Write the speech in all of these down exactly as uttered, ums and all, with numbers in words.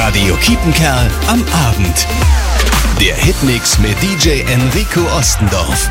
Radio Kiepenkerl am Abend. Der Hitmix mit D J Enrico Ostendorf.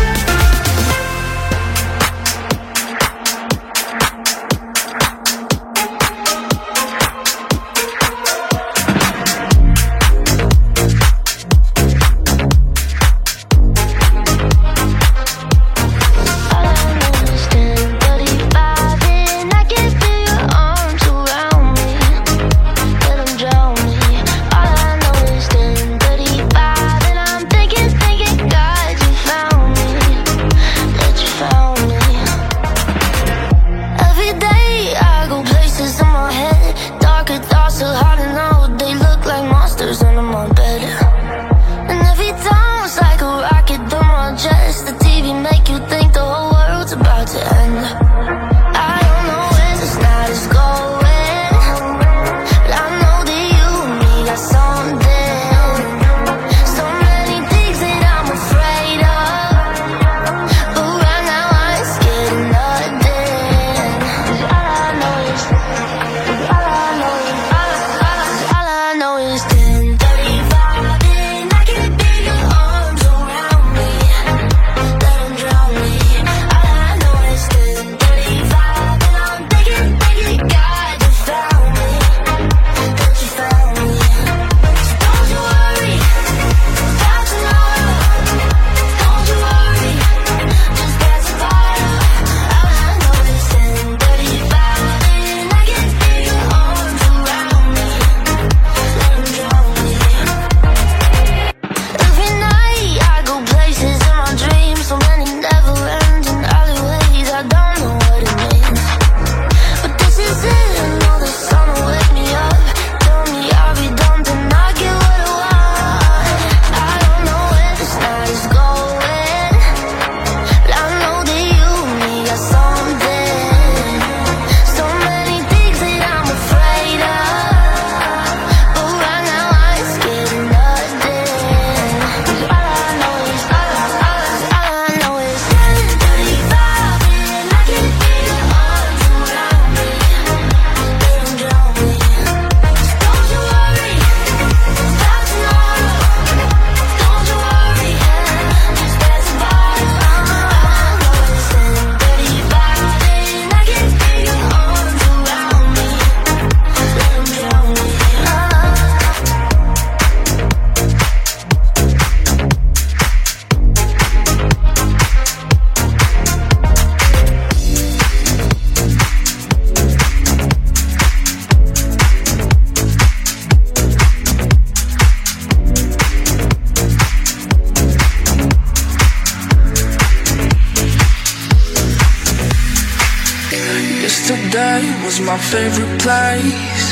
My favorite place,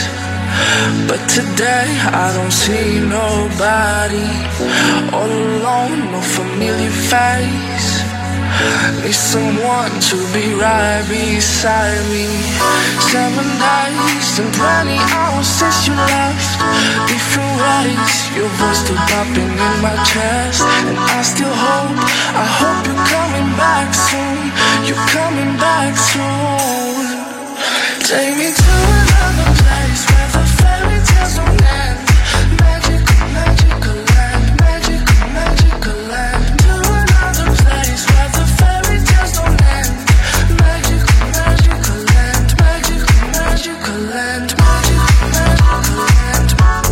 but today I don't see nobody. All alone, no familiar face. Need someone to be right beside me. Seven days and twenty hours since you left. Different ways, your voice still popping in my chest. And I still hope, I hope you're coming back soon. You're coming back soon. Take me to another place where the fairy tales don't end. Magical, magical land, magical, magical land. To another place where the fairy tales don't end. Magical, magical land, magical, magical land, magical, magical land.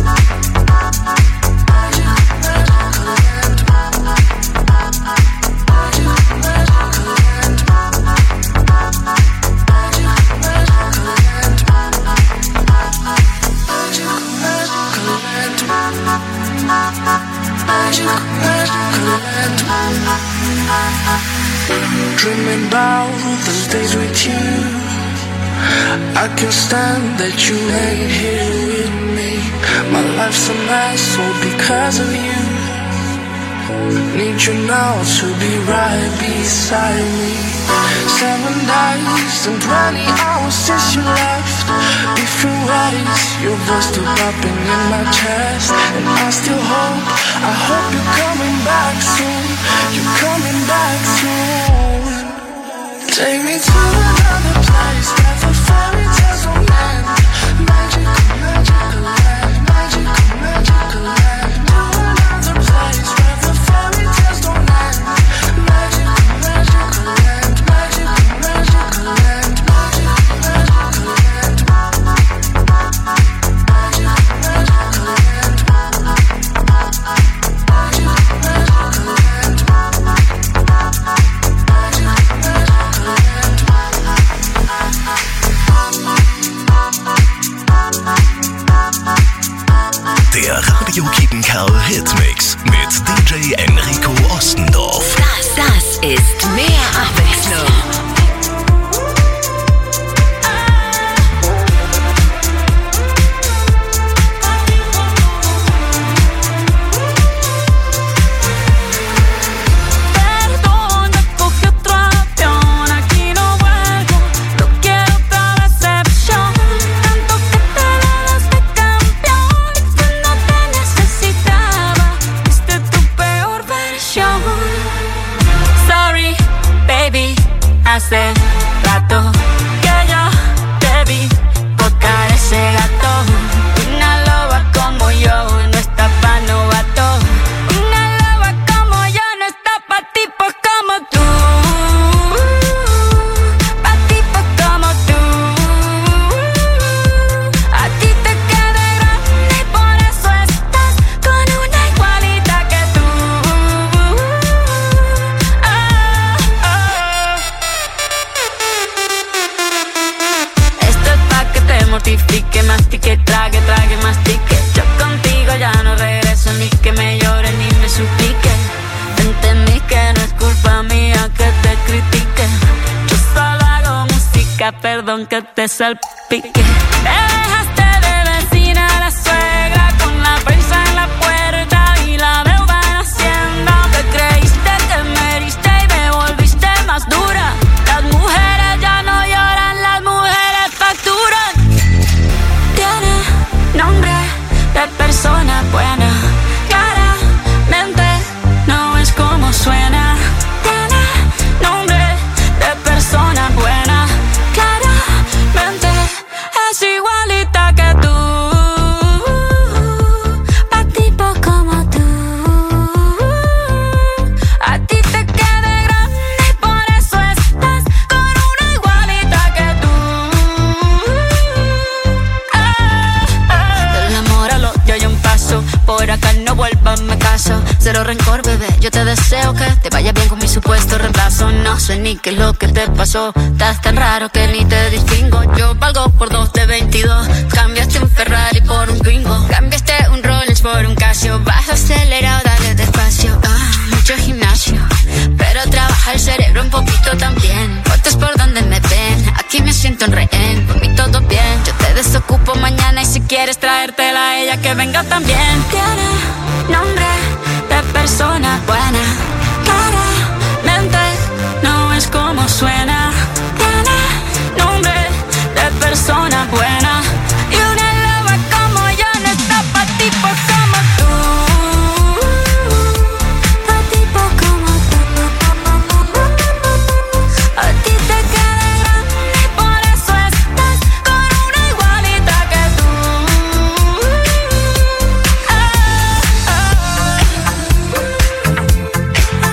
Magical, magical land. Magical, magical land. Dreaming about those days with you. I can't stand that you ain't here with me. My life's a mess all because of you. Need you now to be right beside me. Seven days and twenty hours since you left. Different ways, your voice still popping in my chest. And I still hope, I hope you're coming back soon. You're coming back soon. Take me to another place where the fairy tales don't end. Magical, magical land, magical. Der Radio Kiepenkerl Hitmix mit D J Enrico Ostendorf. Das, das ist mehr Abwechslung. Hace rato que yo te vi tocar ese gato. Una loba como yo no está pa' novato. Una loba como yo no está pa' tipos como tú. Pa' tipos como tú. A ti te queda grande y por eso estás con una igualita que tú. Ah, ah. Mortifique, mastique, trague, trague, mastique. Yo contigo ya no regreso, ni que me llore ni me suplique. Entendí que no es culpa mía que te critique. Yo solo hago música, perdón que te salpique. Te dejaste de vecina a la suegra con la prensa en la puerta y la deuda en Hacienda. Te creíste que me heriste y me volviste más dura. Las mujeres ya no lloran, las mujeres facturan. Nombre de persona buena, claramente no es como suena. Tiene nombre de persona buena, claramente es igualita que tú. Pa' tipo como tú. A ti te queda grande y por eso estás con una igualita que tú. Yo hay un paso, por acá no vuelvas, me caso. Cero rencor, bebé, yo te deseo que te vaya bien con mi supuesto reemplazo. No sé ni qué es lo que te pasó, estás tan raro que ni te distingo. Yo valgo por dos de veintidós, cambiaste un Ferrari por un Twingo. Cambiaste un Rolex por un Casio, vas acelerado, dale despacio. Ah, mucho gimnasio, pero trabaja el cerebro un poquito también. Fotos por donde me ven, aquí me siento en rehén. Por mí todo bien, yo te desocupo mañana y si quieres traértela a ella que venga también. Tiene nombre de persona buena, claramente no es como suena. Tiene nombre de persona buena y una loba como yo no está pa' tipos como tú. Pa' tipos como tú. A ti te queda grande y por eso estás con una igualita que tú. Ah, ah.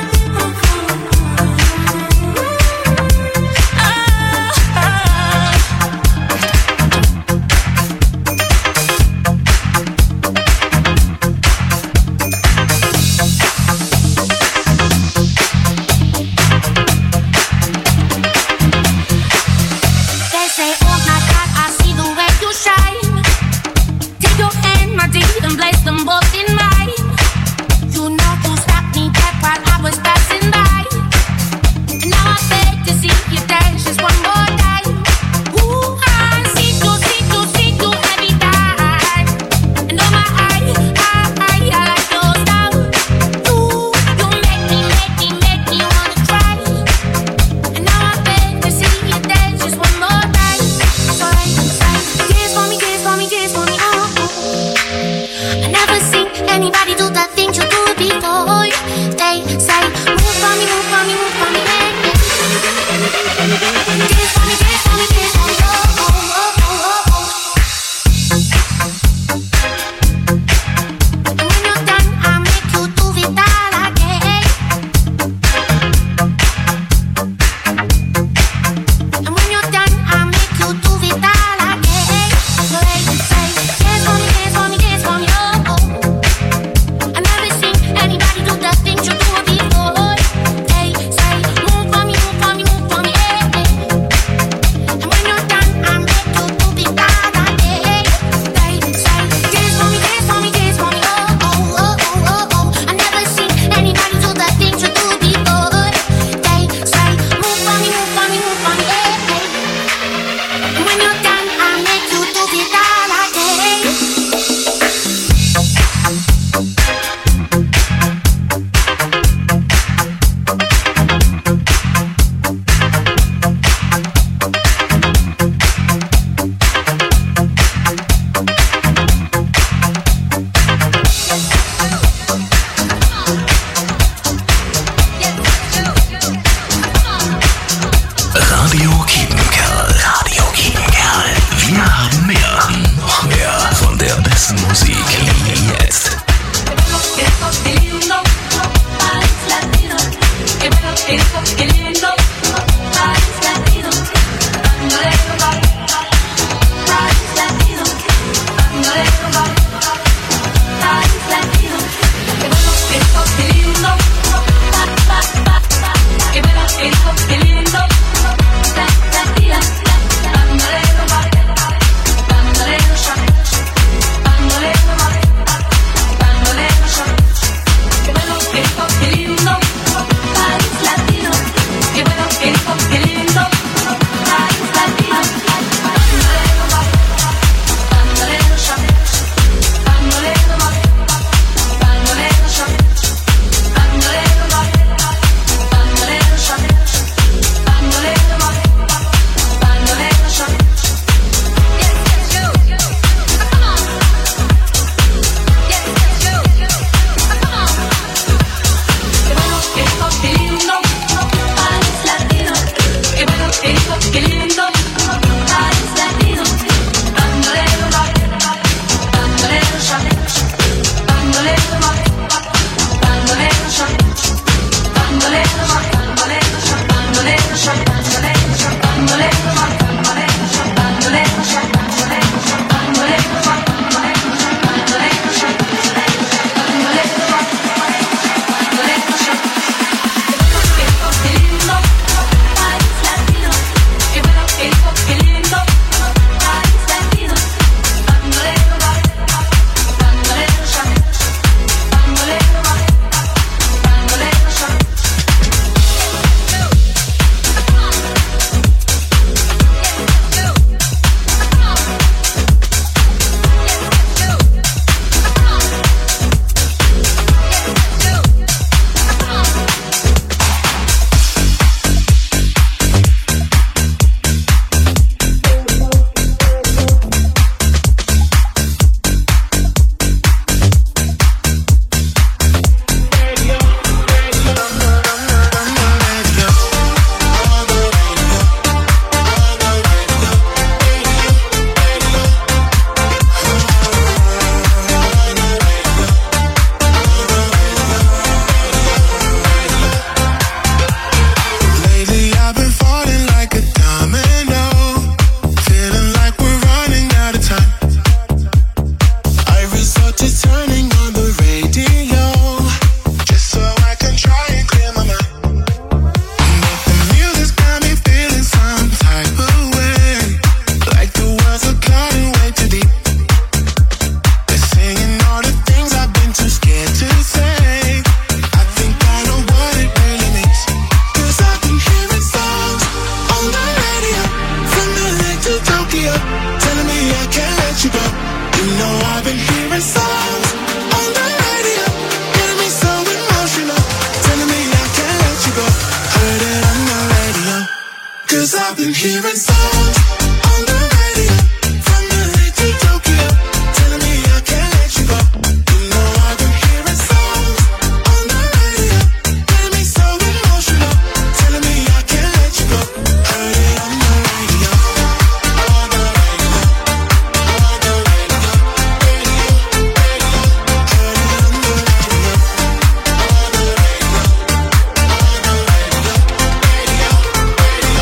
You know I've been hearing songs on the radio, getting me so emotional, telling me I can't let you go. Heard it on the radio, cause I've been hearing songs on the radio, from L A to Tokyo, telling me I can't let you go. You know I've been hearing songs on the radio, getting me so emotional, telling me I can't let you go. Heard it on the radio, on the radio, on the radio, radio, radio. Heard it on the radio, on the radio, on the radio, radio, radio.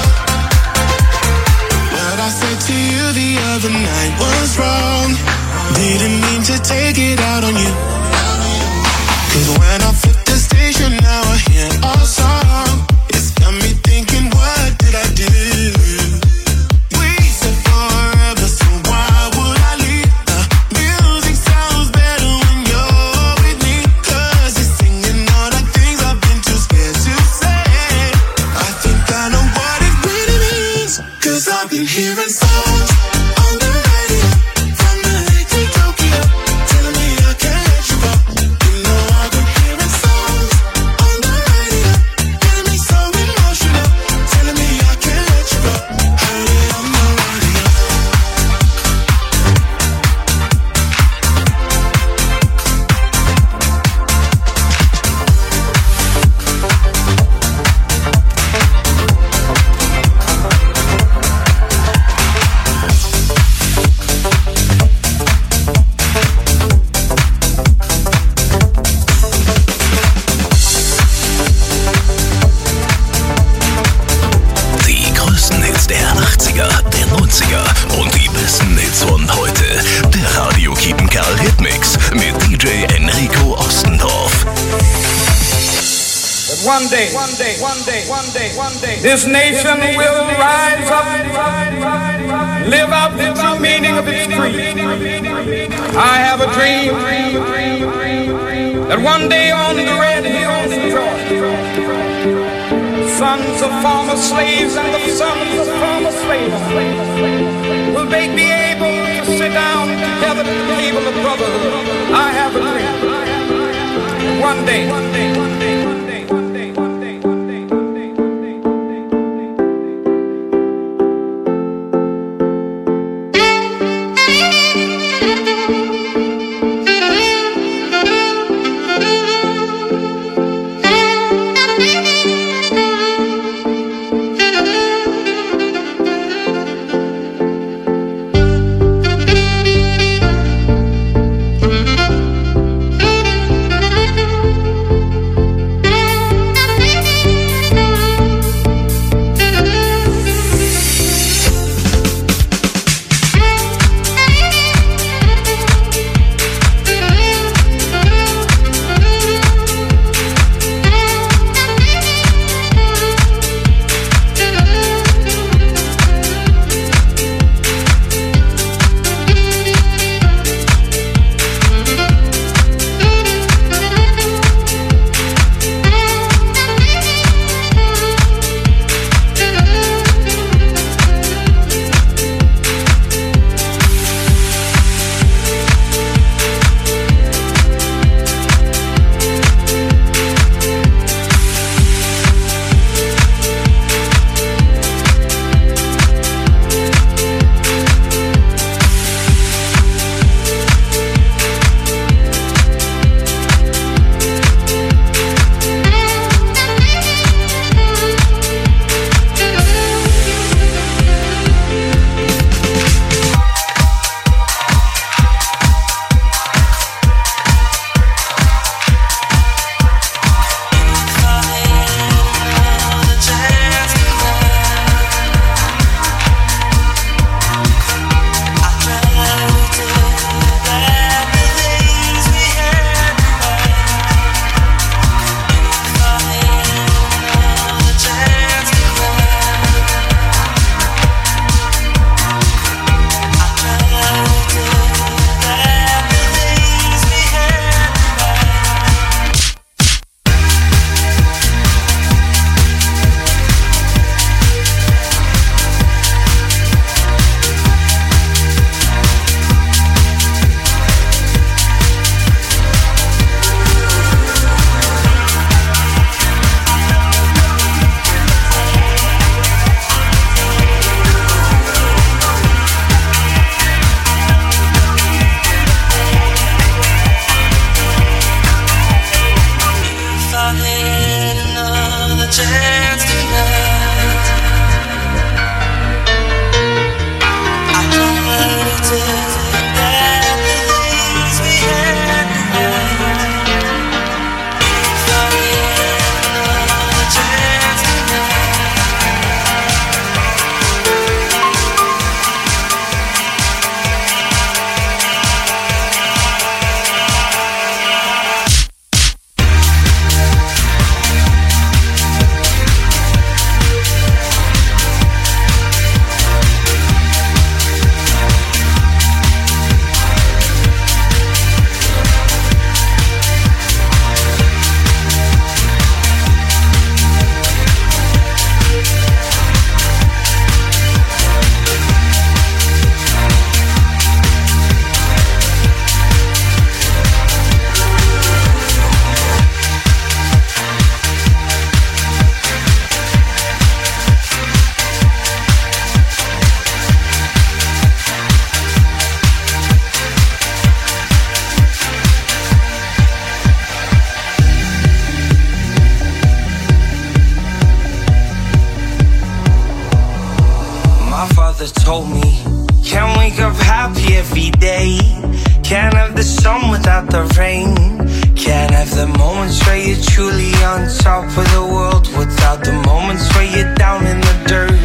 What I said to you the other night was wrong. Didn't mean to take it out on you. Cause when I flip the station, now I hear our song. It's got me thinking, what did I do? We said forever, so why would I leave? The music sounds better when you're with me. Cause you're singing all the things I've been too scared to say. I think I know what it really means, cause I've been hearing songs on the radio, from L A to Tokyo, telling me I can't let you go. You know I've been hearing songs on the radio, getting me so emotional, telling me I can't let you go. Heard it on the radio. Die größten Hits der achtziger, der neunziger und die besten Hits von heute. Der Radio Kiepenkerl Hitmix mit D J Enrico Ostendorf. But one day, one day, one day, one day, one day, this nation will rise up, live out the true meaning of its creed. I have a dream that one day on the red hills of Georgia, sons of former slaves and the sons of former slaves will they be able to sit down together at the table of brotherhood. I have a dream. One day, one day, one day, one day, one day, one day, one day, one day, one day, Thank told me, can't wake up happy every day. Can't have the sun without the rain. Can't have the moments where you're truly on top of the world without the moments where you're down in the dirt.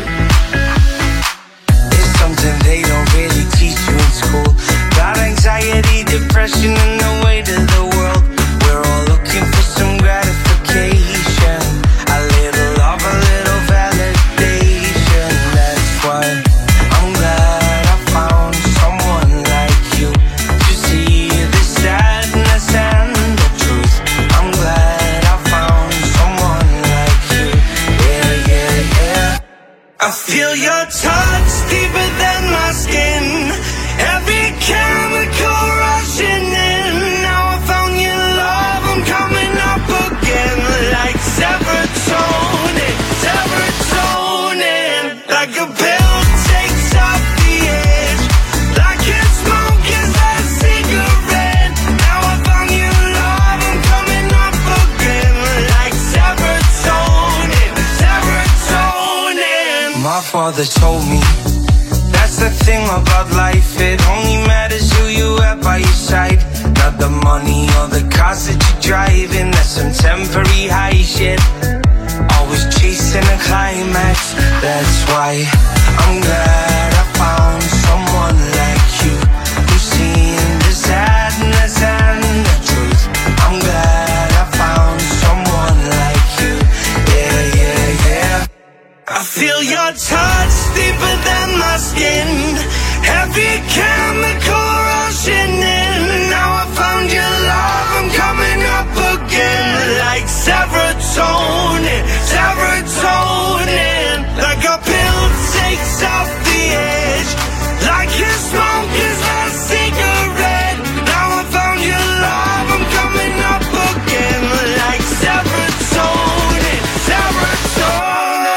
It's something they don't really teach you in school, about anxiety, depression, and the weight of the world. We're all looking for some gratification, a little love, a little validation. That's why I'm glad I found someone like you to see the sadness and the truth. I'm glad I found someone like you. Yeah, yeah, yeah. I feel your touch deeper than my skin, every chemical rushing in. Now I found your love, I'm coming up again, like serotonin, serotonin, like a pill takes off the edge, like your smoke is that cigarette. Now I found your love, I'm coming up again, like serotonin, serotonin. My father told me, that's the thing about life, it only matters who you have by your side, not the money or the cars that you're driving. That's some temporary high shit, always chasing a climax. That's why I'm glad I found someone like you, who's seen the sadness and the truth. I'm glad I found someone like you. Yeah, yeah, yeah. I feel your touch deeper than my skin, every chemical rushing in. Now I found your love, I'm coming up again, like serotonin, serotonin, like a pill takes off the edge, like your smoke is a cigarette. Now I found your love, I'm coming up again, like serotonin, serotonin.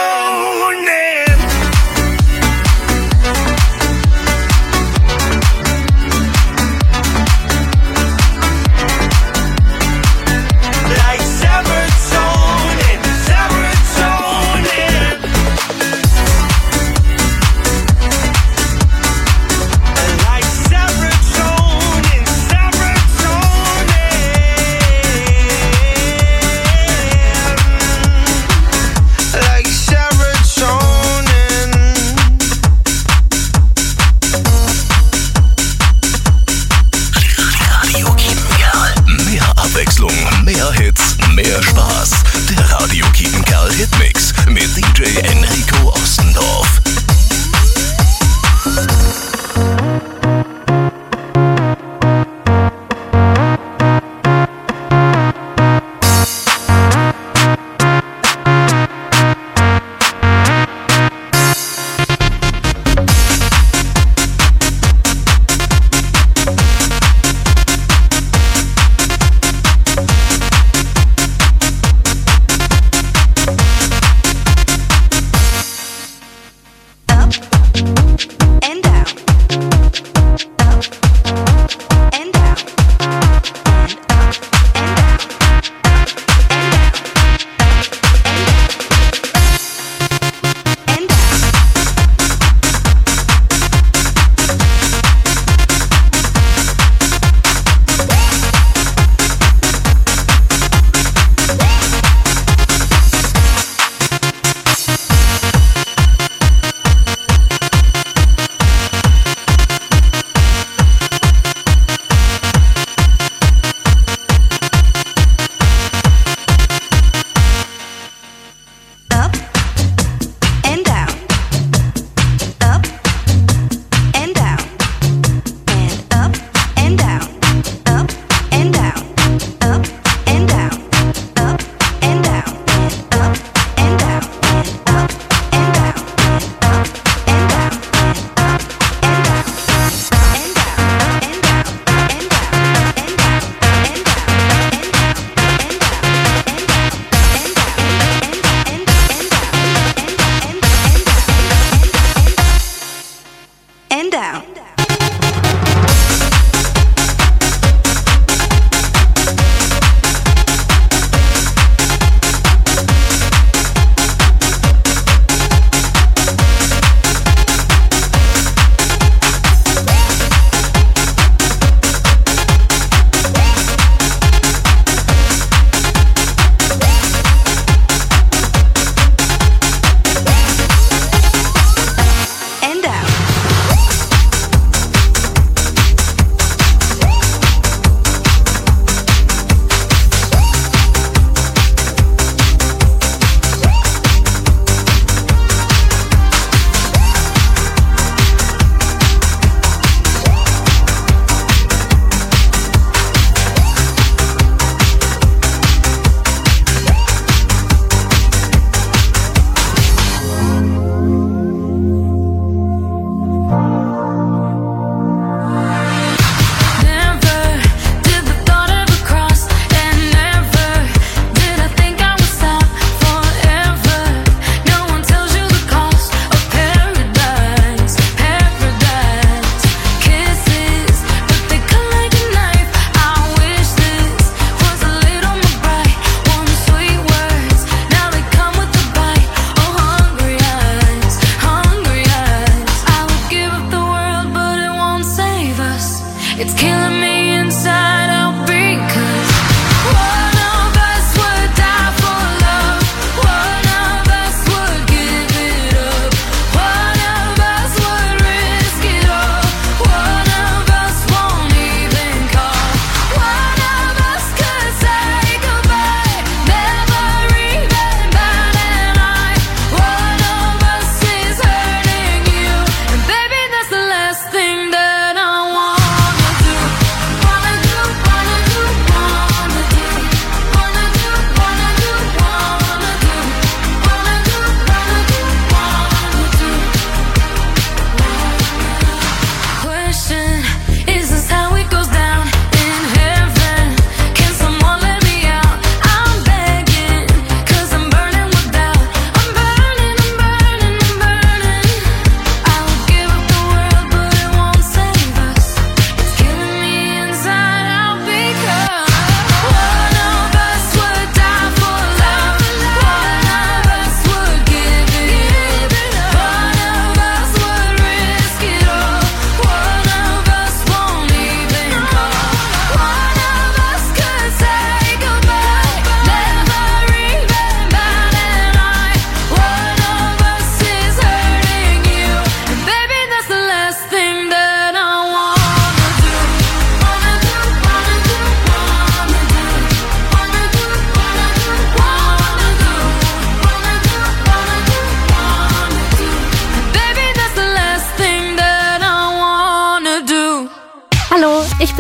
Mehr Hits, mehr Spaß. Der Radio Kiepenkerl Hitmix mit D J Enrico Ostendorf.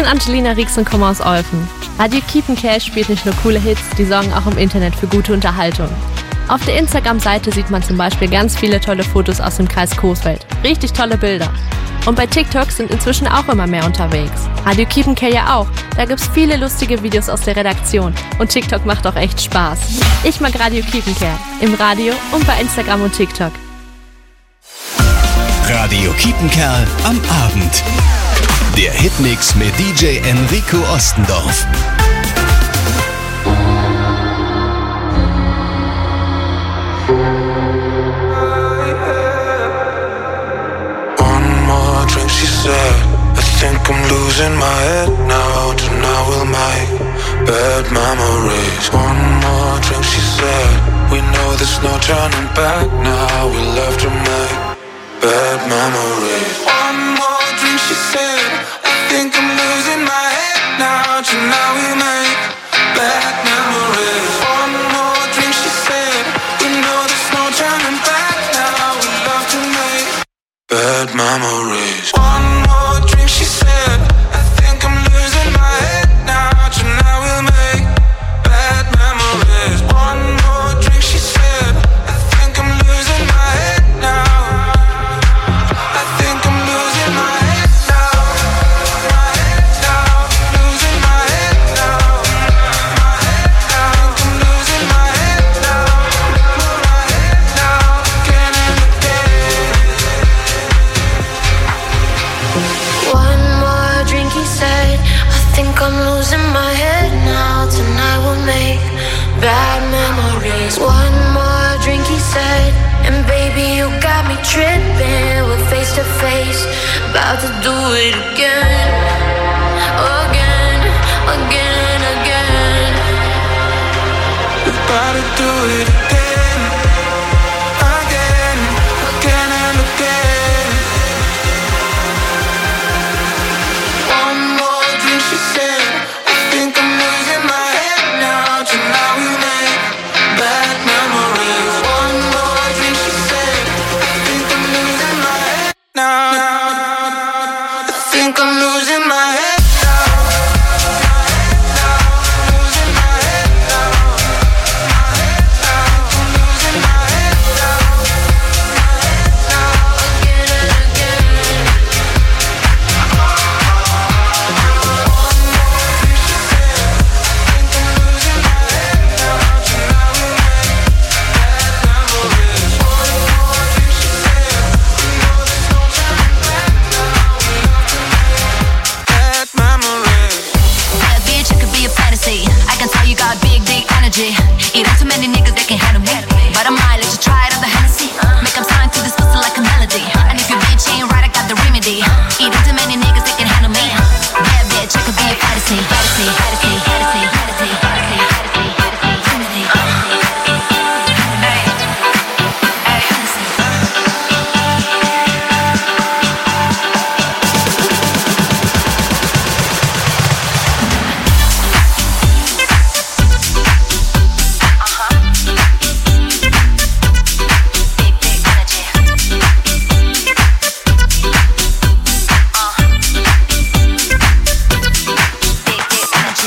bin Angelina Rix und komme aus Olfen. Radio Kiepenkerl spielt nicht nur coole Hits, die sorgen auch im Internet für gute Unterhaltung. Auf der Instagram-Seite sieht man zum Beispiel ganz viele tolle Fotos aus dem Kreis Coesfeld. Richtig tolle Bilder. Und bei TikTok sind inzwischen auch immer mehr unterwegs. Radio Kiepenkerl ja auch. Da gibt's viele lustige Videos aus der Redaktion. Und TikTok macht auch echt Spaß. Ich mag Radio Kiepenkerl. Im Radio und bei Instagram und TikTok. Radio Kiepenkerl am Abend. Der Hitmix mit D J Enrico Ostendorf. I think I'm losing my head now. Tonight we'll make bad memories. One more drink, she said. We know there's no turning back now. We love to make bad memories. One more drink, she said. I think I'm losing my head now. Tonight we'll make bad memories. One more drink, she said. We know there's no turning back now. We love to make bad memories. One more drink, she said. I think I'm losing my head now. Tonight we'll make bad memories. One more drink, she said. I think I'm losing my head now. I think I'm losing my head now. My head now. Losing my head now. My head now. I think I'm losing my head now. My head now. Again and again. One more drink, he said. I think I'm losing my head now. Tonight we'll make bad memories. One more drink, he said. And baby, you got me tripping. We're face to face, about to do it again. Again, again, again. We're about to do it again. Again, again and again. One more drink, she said. I think I'm losing my head now. Tonight we make bad memories. One more drink, she said. I think I'm losing my head now. I think I'm losing my head now. My head now. Losing my head now. My head now. I'm losing my head now. My head now. Again and again. That bitch, it could be a fantasy. I can tell you got big, big energy. It ain't too many niggas that can handle me. But I might let you try it on the Hennessy. Make them sign to this pussy like a melody. And if your bitch ain't right, I got the remedy. It ain't too many niggas that can handle me. Bad bitch, I could be a fantasy. Fantasy, fantasy, fantasy, fantasy, fantasy, fantasy, fantasy, Hey, hey, fantasy. Big, big energy. Uh. Big, big energy.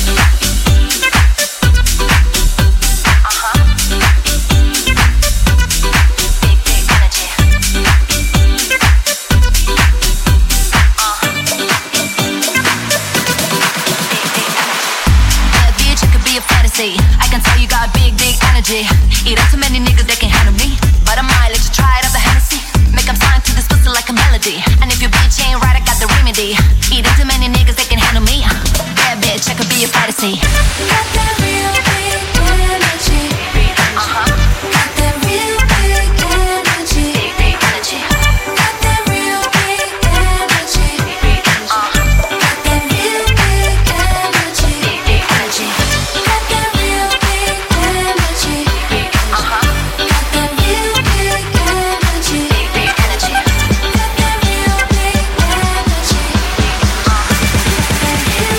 Uh-huh. Big, big energy. Uh. Bad bitch, it could be a fantasy. I can tell you got big, big energy. It ain't too many niggas that can handle me. But I might let you try it on the Hennessy. Make them sign to this pussy like a melody. And if your bitch ain't right, I got the remedy. It ain't too many niggas that can handle me. Bad bitch, I could be a fantasy. Got that real big energy. Uh-huh. Got that real big energy. Big, big energy. Got that real big energy. Uh. Got that real big energy. Big, big energy. Got that real big energy. Uh-huh. Got that real big energy. Big, big energy. Got that real big energy. Got that real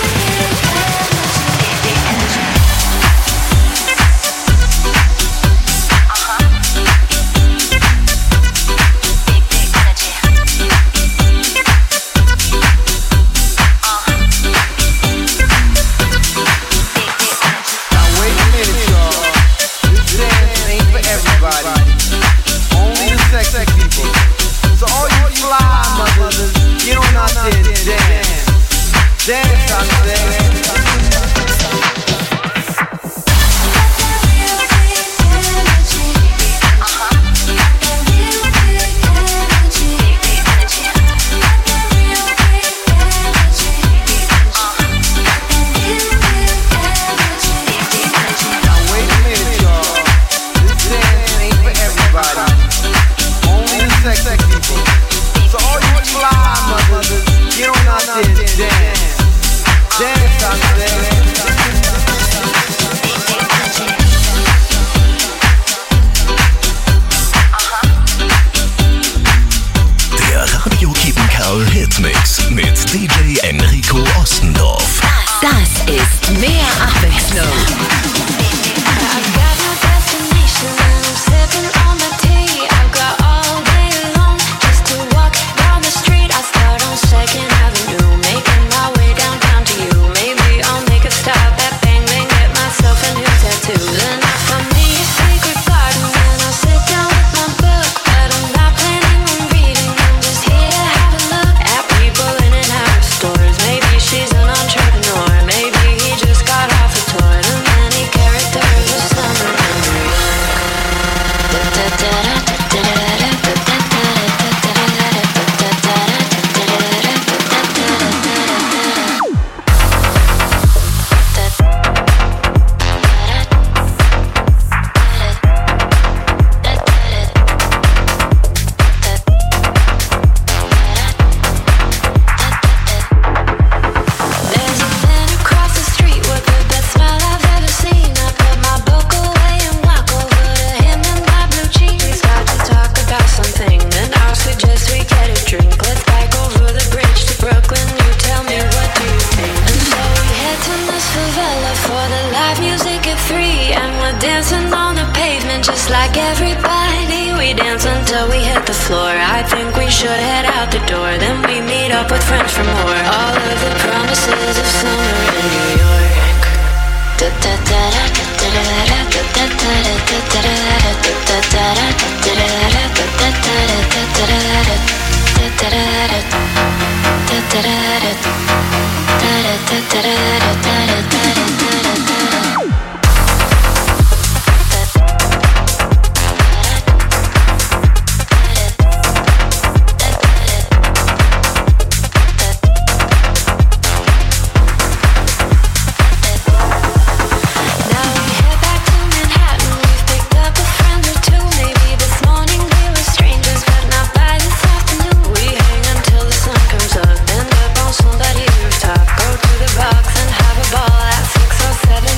Box and have a ball at six or seven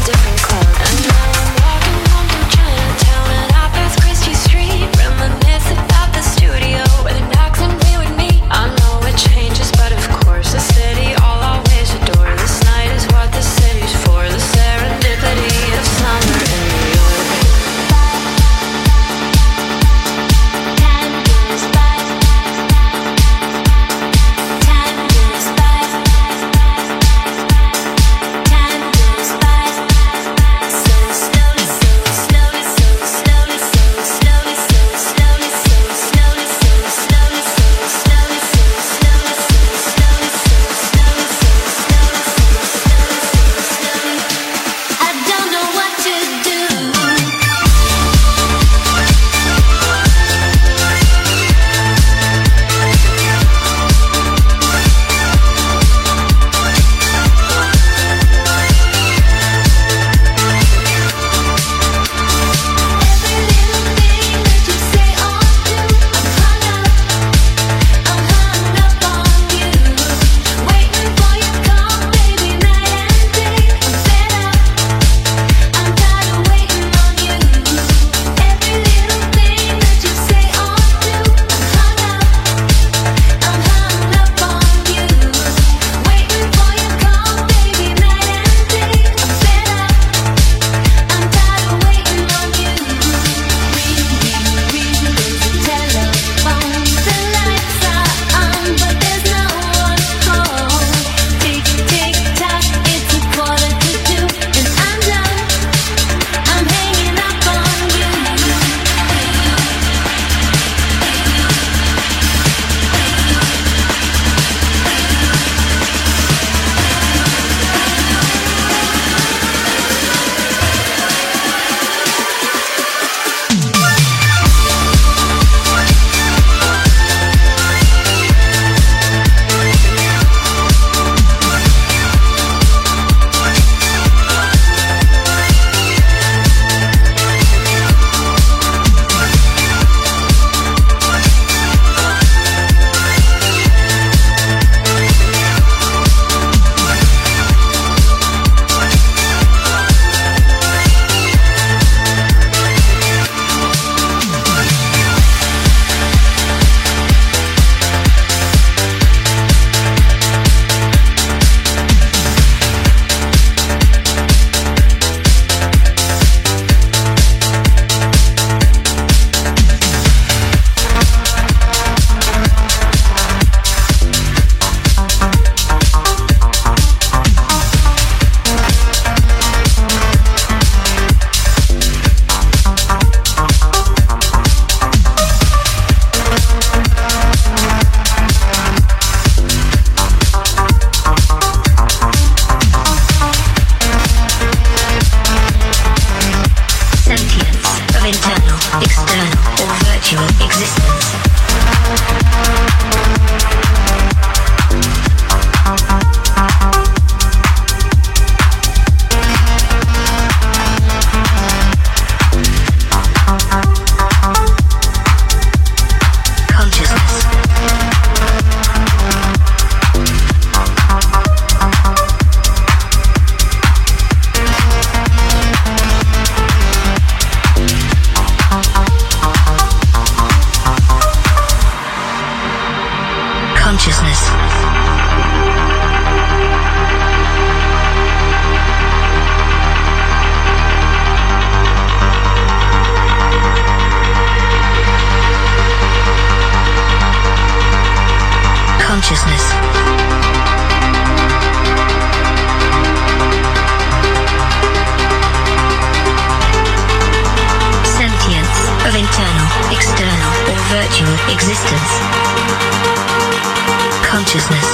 existence, consciousness.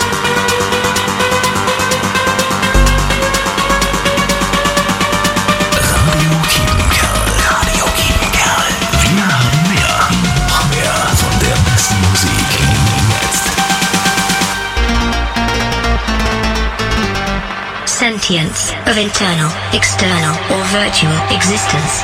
Radio Kiepenkerl, Radio Kiepenkerl. Wir haben mehr, noch mehr von der besten Musik jetzt. Sentience of internal, external, or virtual existence.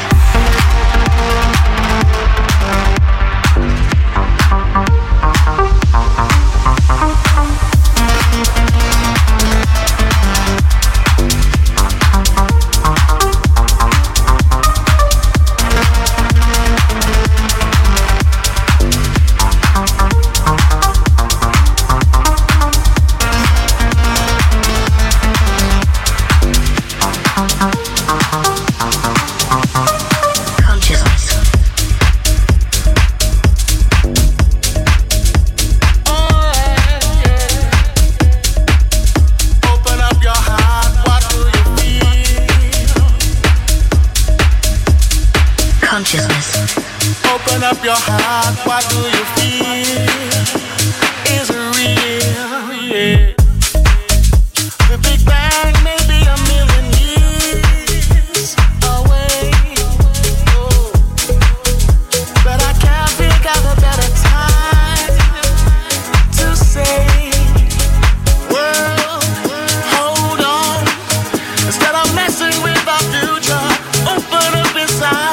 Open up your heart, what do you feel? Is it real? Yeah. The Big Bang may be a million years away, oh. But I can't think of a better time to say, world, hold on. Instead of messing with our future, open up inside.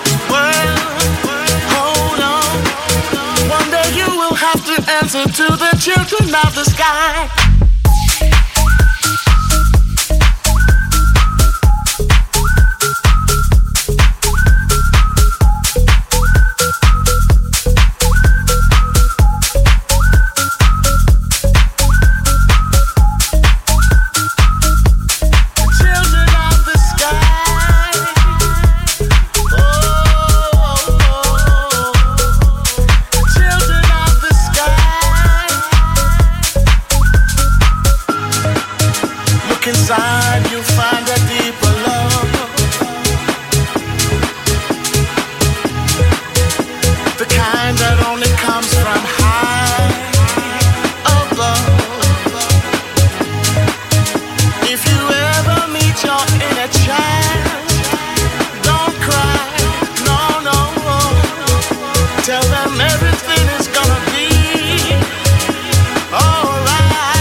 Answer to the children of the sky. Inside you'll find a deeper love, the kind that only comes from high above. If you ever meet your inner child, don't cry, no, no. Tell them everything is gonna be alright.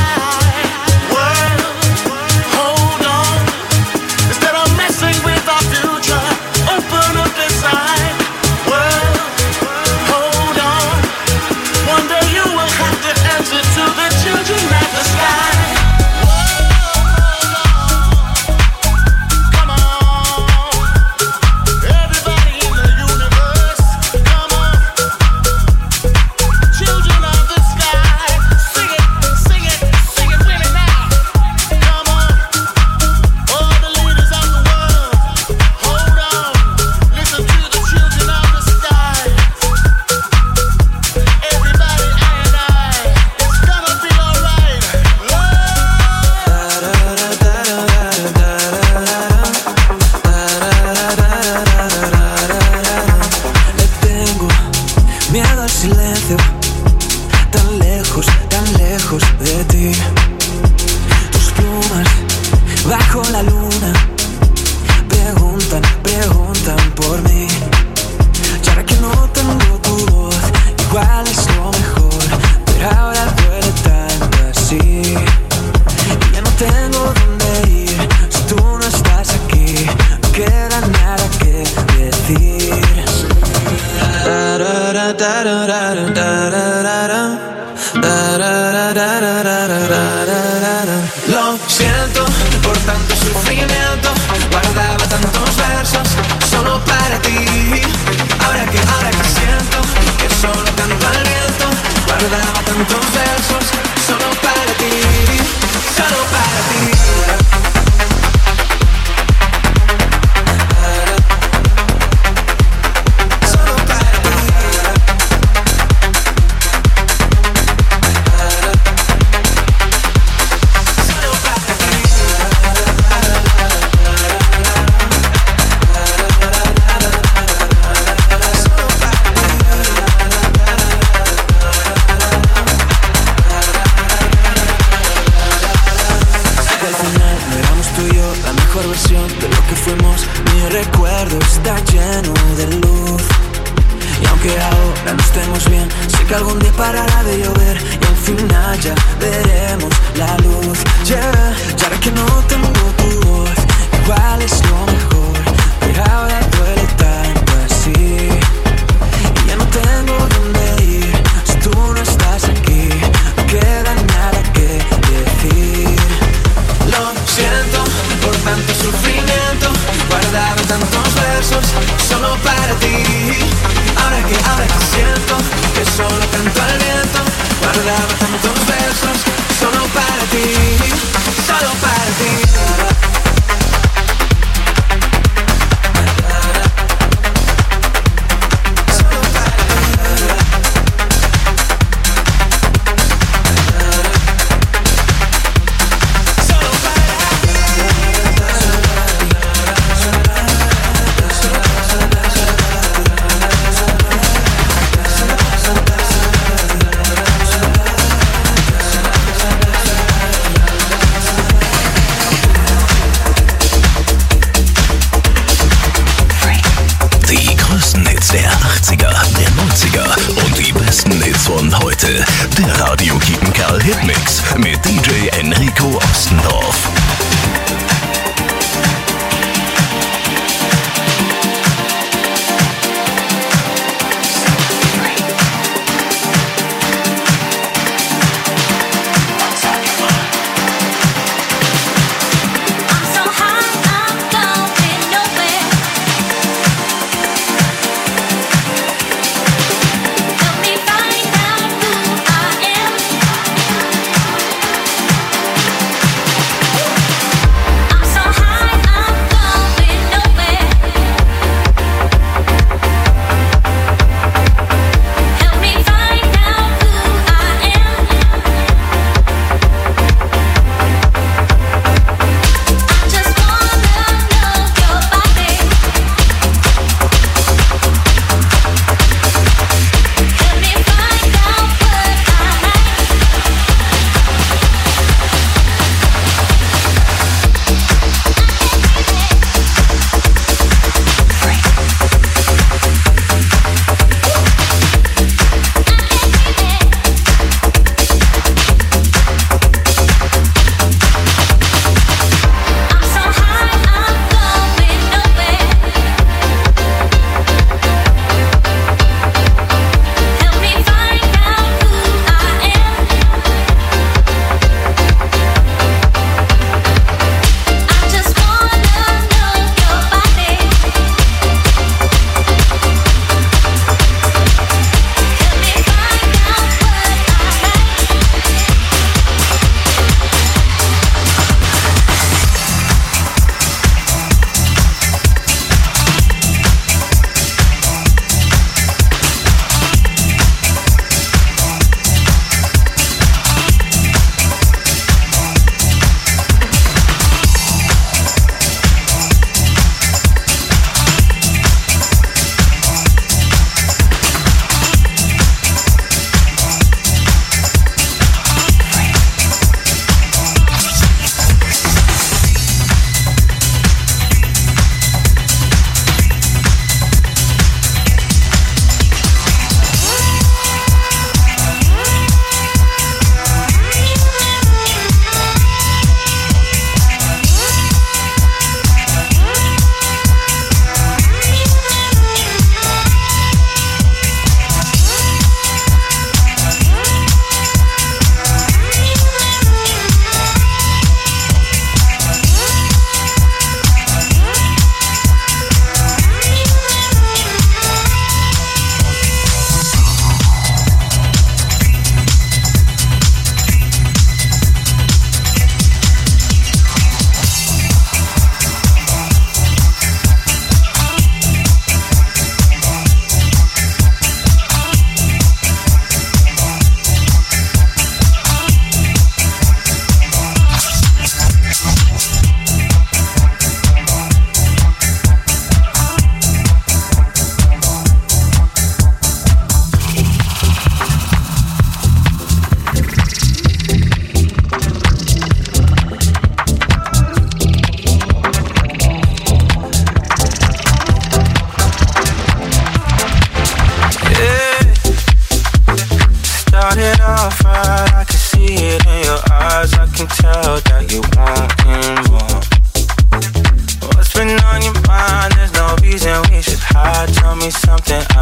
Lo siento por tanto sufrimiento, guardaba tantos versos solo para ti. Ahora que, ahora que siento que solo canto al viento, guardaba tantos versos solo para ti, solo para ti. mejor versión de lo que fuimos. Mi recuerdo está lleno de luz. Y aunque ahora no estemos bien, sé que algún día parará de llover y al final ya veremos la luz. Yeah, ya que no tengo tu voz, igual es lo mejor, pero ahora duele tanto así. Y ya no tengo dónde ir, si tú no estás aquí, no queda nada que decir. Lo siento por tanto sufrimiento, guardaba tantos versos solo para ti. Ahora que, ahora que siento que solo canto al viento, guardaba tantos versos solo para ti, solo para ti.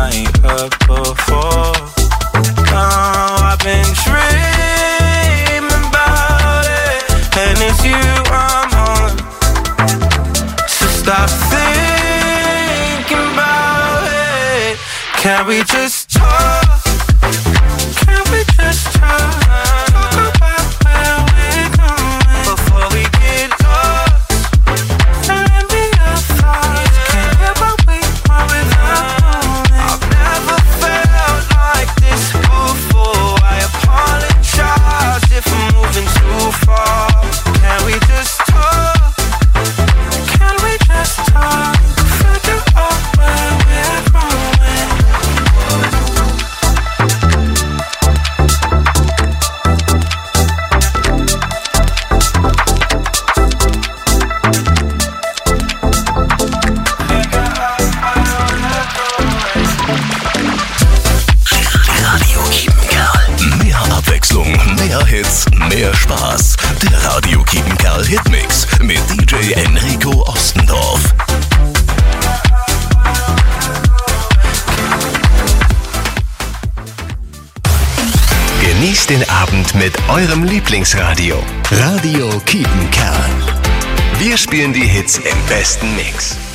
ain't heard before. Now I've been dreaming about it, and it's you I'm on. So stop thinking about it. Can we just talk? Can we just talk? Talk about where we're going before we get lost. And let me your thoughts. Can't hear what we want without knowing. I've never felt like this before. I apologize if I'm moving too far. Can we just talk? Can we just talk? Figure out where we're going. Radio Kiepenkerl. Mehr Abwechslung, mehr Hits, mehr Spaß. Der Radio Kiepenkerl Hitmix mit D J Enrico Ostendorf. Genießt den Abend mit eurem Lieblingsradio. Radio Kiepenkerl. Wir spielen die Hits im besten Mix.